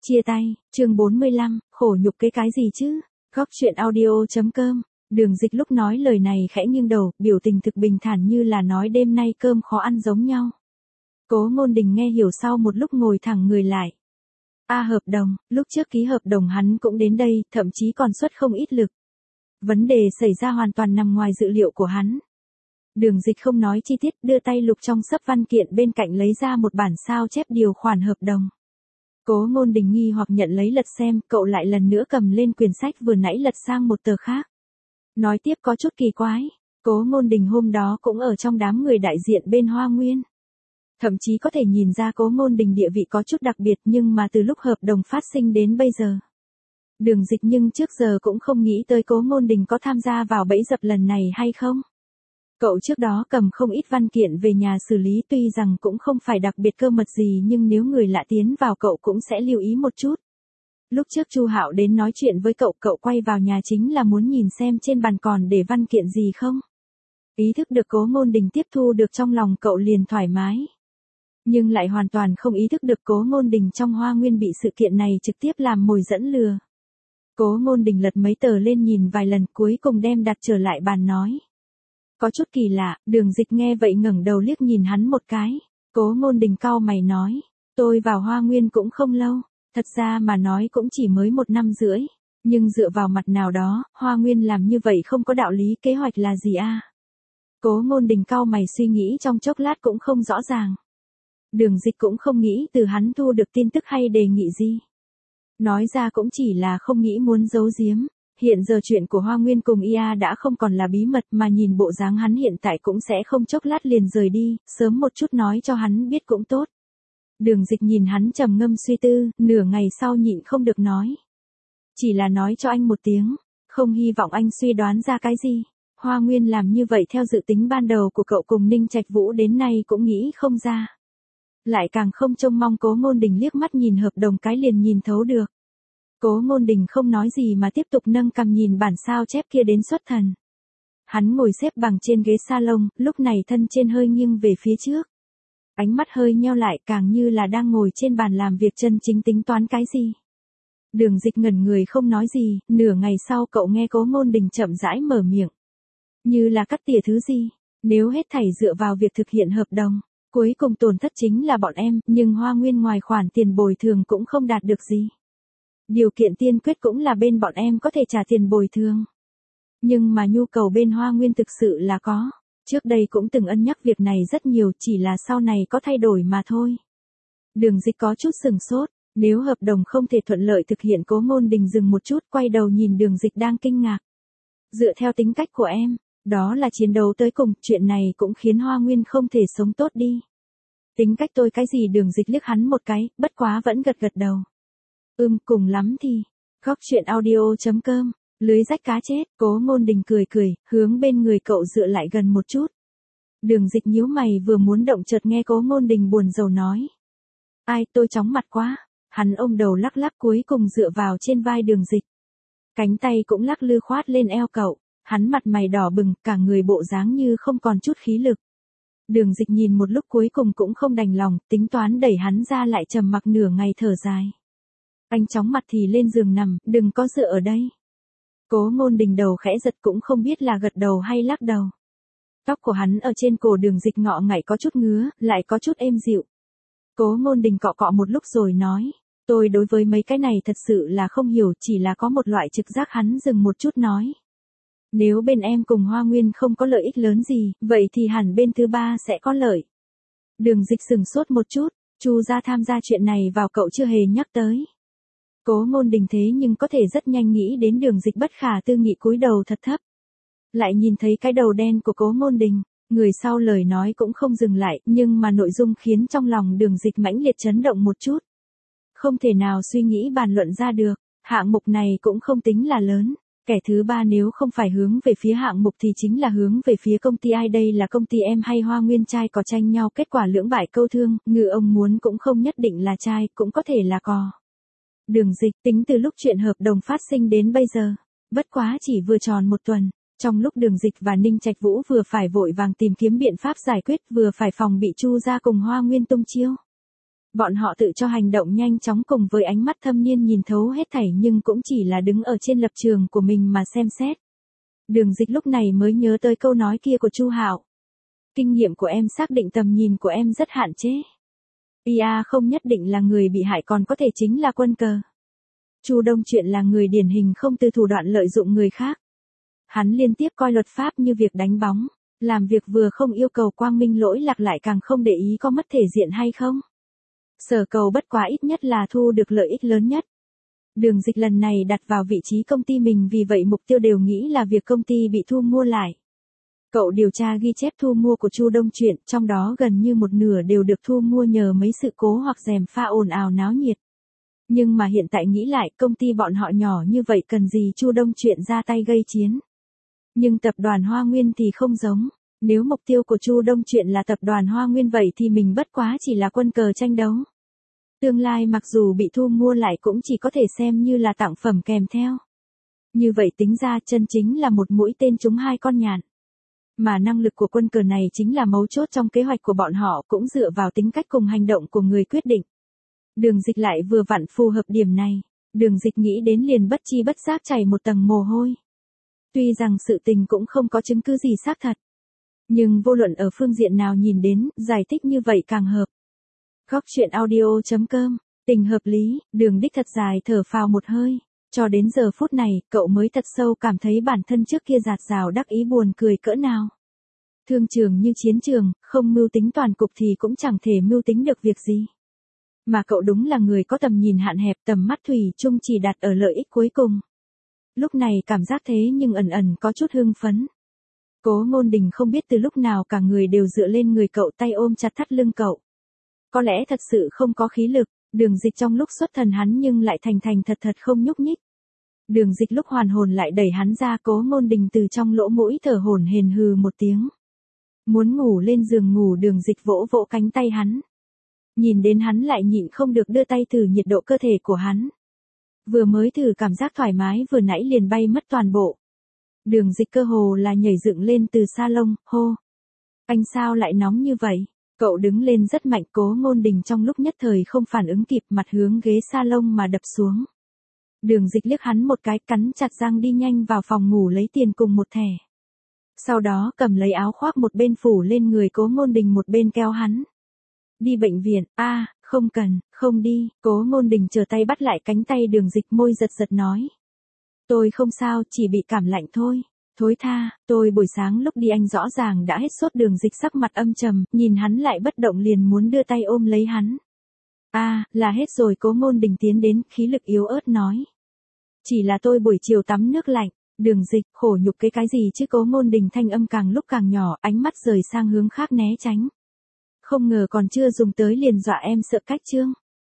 Chia tay, chương 45, khổ nhục cái gì chứ? Góc chuyện audio.com. Đường Dịch lúc nói lời này khẽ nghiêng đầu, biểu tình thực bình thản như là nói đêm nay cơm khó ăn giống nhau. Cố Ngôn Đình nghe hiểu sau một lúc ngồi thẳng người lại. Hợp đồng, lúc trước ký hợp đồng hắn cũng đến đây, thậm chí còn xuất không ít lực. Vấn đề xảy ra hoàn toàn nằm ngoài dự liệu của hắn. Đường Dịch không nói chi tiết, đưa tay lục trong xấp văn kiện bên cạnh lấy ra một bản sao chép điều khoản hợp đồng. Cố Ngôn Đình nghi hoặc nhận lấy lật xem, cậu lại lần nữa cầm lên quyển sách vừa nãy lật sang một tờ khác. Nói tiếp có chút kỳ quái, Cố Ngôn Đình hôm đó cũng ở trong đám người đại diện bên Hoa Nguyên. Thậm chí có thể nhìn ra Cố Ngôn Đình địa vị có chút đặc biệt, nhưng mà từ lúc hợp đồng phát sinh đến bây giờ, Đường Dịch nhưng trước giờ cũng không nghĩ tới Cố Ngôn Đình có tham gia vào bẫy dập lần này hay không. Cậu trước đó cầm không ít văn kiện về nhà xử lý, tuy rằng cũng không phải đặc biệt cơ mật gì, nhưng nếu người lạ tiến vào cậu cũng sẽ lưu ý một chút. Lúc trước Chu Hạo đến nói chuyện với cậu, cậu quay vào nhà chính là muốn nhìn xem trên bàn còn để văn kiện gì không. Ý thức được Cố Ngôn Đình tiếp thu được trong lòng cậu liền thoải mái. Nhưng lại hoàn toàn không ý thức được Cố Ngôn Đình trong Hoa Nguyên bị sự kiện này trực tiếp làm mồi dẫn lừa. Cố Ngôn Đình lật mấy tờ lên nhìn vài lần, cuối cùng đem đặt trở lại bàn nói. Có chút kỳ lạ. Đường Dịch nghe vậy ngẩng đầu liếc nhìn hắn một cái. Cố Ngôn Đình cau mày nói, tôi vào Hoa Nguyên cũng không lâu, thật ra mà nói cũng chỉ mới 1 năm rưỡi, nhưng dựa vào mặt nào đó, Hoa Nguyên làm như vậy không có đạo lý, kế hoạch là gì a? Cố Ngôn Đình cau mày suy nghĩ trong chốc lát cũng không rõ ràng. Đường Dịch cũng không nghĩ từ hắn thu được tin tức hay đề nghị gì. Nói ra cũng chỉ là không nghĩ muốn giấu giếm. Hiện giờ chuyện của Hoa Nguyên cùng IA đã không còn là bí mật, mà nhìn bộ dáng hắn hiện tại cũng sẽ không chốc lát liền rời đi, sớm một chút nói cho hắn biết cũng tốt. Đường Dịch nhìn hắn trầm ngâm suy tư, nửa ngày sau nhịn không được nói. Chỉ là nói cho anh một tiếng, không hy vọng anh suy đoán ra cái gì. Hoa Nguyên làm như vậy theo dự tính ban đầu của cậu cùng Ninh Trạch Vũ đến nay cũng nghĩ không ra. Lại càng không trông mong. Cố Ngôn Đình liếc mắt nhìn hợp đồng cái liền nhìn thấu được. Cố Ngôn Đình không nói gì mà tiếp tục nâng cằm nhìn bản sao chép kia đến xuất thần. Hắn ngồi xếp bằng trên ghế salon, lúc này thân trên hơi nghiêng về phía trước. Ánh mắt hơi nheo lại, càng như là đang ngồi trên bàn làm việc chân chính tính toán cái gì. Đường Dịch ngẩn người không nói gì, nửa ngày sau cậu nghe Cố Ngôn Đình chậm rãi mở miệng. Như là cắt tỉa thứ gì, nếu hết thảy dựa vào việc thực hiện hợp đồng, cuối cùng tổn thất chính là bọn em, nhưng Hoa Nguyên ngoài khoản tiền bồi thường cũng không đạt được gì. Điều kiện tiên quyết cũng là bên bọn em có thể trả tiền bồi thường. Nhưng mà nhu cầu bên Hoa Nguyên thực sự là có. Trước đây cũng từng ân nhắc việc này rất nhiều, chỉ là sau này có thay đổi mà thôi. Đường Dịch có chút sừng sốt, nếu hợp đồng không thể thuận lợi thực hiện. Cố Ngôn Đình dừng một chút, quay đầu nhìn Đường Dịch đang kinh ngạc. Dựa theo tính cách của em, đó là chiến đấu tới cùng, chuyện này cũng khiến Hoa Nguyên không thể sống tốt đi. Tính cách tôi cái gì? Đường Dịch liếc hắn một cái, bất quá vẫn gật gật đầu. Cùng lắm thì. Góc chuyện audio.com. Lưới rách cá chết. Cố Ngôn Đình cười cười, hướng bên người cậu dựa lại gần một chút. Đường Dịch nhíu mày vừa muốn động, chợt nghe Cố Ngôn Đình buồn rầu nói. Tôi chóng mặt quá. Hắn ôm đầu lắc lắc, cuối cùng dựa vào trên vai Đường Dịch. Cánh tay cũng lắc lư khoát lên eo cậu. Hắn mặt mày đỏ bừng, cả người bộ dáng như không còn chút khí lực. Đường Dịch nhìn một lúc cuối cùng cũng không đành lòng, tính toán đẩy hắn ra, lại trầm mặc nửa ngày thở dài. Anh chóng mặt thì lên giường nằm, đừng có dựa ở đây. Cố Ngôn Đình đầu khẽ giật, cũng không biết là gật đầu hay lắc đầu. Tóc của hắn ở trên cổ Đường Dịch ngọ ngậy có chút ngứa, lại có chút êm dịu. Cố Ngôn Đình cọ cọ một lúc rồi nói. Tôi đối với mấy cái này thật sự là không hiểu, chỉ là có một loại trực giác. Hắn dừng một chút nói. Nếu bên em cùng Hoa Nguyên không có lợi ích lớn gì, vậy thì hẳn bên thứ ba sẽ có lợi. Đường Dịch sừng sốt một chút, Chu gia tham gia chuyện này vào cậu chưa hề nhắc tới. Cố Ngôn Đình thế nhưng có thể rất nhanh nghĩ đến. Đường Dịch bất khả tư nghị cúi đầu thật thấp. Lại nhìn thấy cái đầu đen của Cố Ngôn Đình, người sau lời nói cũng không dừng lại, nhưng mà nội dung khiến trong lòng Đường Dịch mãnh liệt chấn động một chút. Không thể nào suy nghĩ bàn luận ra được, hạng mục này cũng không tính là lớn. Kẻ thứ ba nếu không phải hướng về phía hạng mục thì chính là hướng về phía công ty. Ai đây là công ty em hay Hoa Nguyên? Trai cò tranh nhau, kết quả lưỡng bại câu thương. Ngư ông muốn cũng không nhất định là trai, cũng có thể là cò. Đường Dịch tính từ lúc chuyện hợp đồng phát sinh đến bây giờ, bất quá chỉ vừa tròn 1 tuần. Trong lúc Đường Dịch và Ninh Trạch Vũ vừa phải vội vàng tìm kiếm biện pháp giải quyết, vừa phải phòng bị Chu gia cùng Hoa Nguyên tung chiêu. Bọn họ tự cho hành động nhanh chóng cùng với ánh mắt thâm niên nhìn thấu hết thảy nhưng cũng chỉ là đứng ở trên lập trường của mình mà xem xét. Đường Dịch lúc này mới nhớ tới câu nói kia của Chu Hạo. Kinh nghiệm của em xác định tầm nhìn của em rất hạn chế. IA không nhất định là người bị hại còn có thể chính là quân cờ. Chu Đông Chuyện là người điển hình không từ thủ đoạn lợi dụng người khác. Hắn liên tiếp coi luật pháp như việc đánh bóng, làm việc vừa không yêu cầu quang minh lỗi lạc lại càng không để ý có mất thể diện hay không. Sở cầu bất quá ít nhất là thu được lợi ích lớn nhất. Đường Dịch lần này đặt vào vị trí công ty mình vì vậy mục tiêu đều nghĩ là việc công ty bị thu mua lại. Cậu điều tra ghi chép thu mua của Chu Đông Chuyện, trong đó gần như một nửa đều được thu mua nhờ mấy sự cố hoặc gièm pha ồn ào náo nhiệt. Nhưng mà hiện tại nghĩ lại công ty bọn họ nhỏ như vậy cần gì Chu Đông Chuyện ra tay gây chiến. Nhưng tập đoàn Hoa Nguyên thì không giống. Nếu mục tiêu của Chu Đông Chuyện là tập đoàn Hoa Nguyên vậy thì mình bất quá chỉ là quân cờ tranh đấu. Tương lai mặc dù bị thu mua lại cũng chỉ có thể xem như là tặng phẩm kèm theo. Như vậy tính ra chân chính là một mũi tên trúng hai con nhạn. Mà năng lực của quân cờ này chính là mấu chốt trong kế hoạch của bọn họ cũng dựa vào tính cách cùng hành động của người quyết định. Đường Dịch lại vừa vặn phù hợp điểm này. Đường Dịch nghĩ đến liền bất chi bất giác chảy một tầng mồ hôi. Tuy rằng sự tình cũng không có chứng cứ gì xác thật. Nhưng vô luận ở phương diện nào nhìn đến, giải thích như vậy càng hợp. Góc chuyện audio.com, tình hợp lý, Đường Đích thật dài thở phào một hơi. Cho đến giờ phút này, cậu mới thật sâu cảm thấy bản thân trước kia dạt dào đắc ý buồn cười cỡ nào. Thương trường như chiến trường, không mưu tính toàn cục thì cũng chẳng thể mưu tính được việc gì. Mà cậu đúng là người có tầm nhìn hạn hẹp, tầm mắt thủy chung chỉ đặt ở lợi ích cuối cùng. Lúc này cảm giác thế nhưng ẩn ẩn có chút hưng phấn. Cố Ngôn Đình không biết từ lúc nào cả người đều dựa lên người cậu, tay ôm chặt thắt lưng cậu. Có lẽ thật sự không có khí lực, Đường Dịch trong lúc xuất thần hắn nhưng lại thành thật không nhúc nhích. Đường Dịch lúc hoàn hồn lại đẩy hắn ra, Cố Ngôn Đình từ trong lỗ mũi thở hổn hển hừ một tiếng. Muốn ngủ lên giường ngủ, Đường Dịch vỗ vỗ cánh tay hắn. Nhìn đến hắn lại nhịn không được đưa tay thử nhiệt độ cơ thể của hắn. Vừa mới thử cảm giác thoải mái vừa nãy liền bay mất toàn bộ. Đường Dịch cơ hồ là nhảy dựng lên từ salon, hô. Anh sao lại nóng như vậy? Cậu đứng lên rất mạnh, Cố Ngôn Đình trong lúc nhất thời không phản ứng kịp, mặt hướng ghế salon mà đập xuống. Đường Dịch liếc hắn một cái, cắn chặt răng đi nhanh vào phòng ngủ lấy tiền cùng một thẻ. Sau đó cầm lấy áo khoác một bên phủ lên người Cố Ngôn Đình một bên kéo hắn. Đi bệnh viện, không cần, không đi, Cố Ngôn Đình trở tay bắt lại cánh tay Đường Dịch, môi giật giật nói. Tôi không sao, chỉ bị cảm lạnh thôi. Thối tha, tôi buổi sáng lúc đi anh rõ ràng đã hết sốt. Đường Dịch sắc mặt âm trầm, nhìn hắn lại bất động liền muốn đưa tay ôm lấy hắn. Là hết rồi, Cố Ngôn Đình tiến đến, khí lực yếu ớt nói. Chỉ là tôi buổi chiều tắm nước lạnh. Đường Dịch, khổ nhục cái gì chứ? Cố Ngôn Đình thanh âm càng lúc càng nhỏ, ánh mắt rời sang hướng khác né tránh. Không ngờ còn chưa dùng tới liền dọa em sợ cách chương.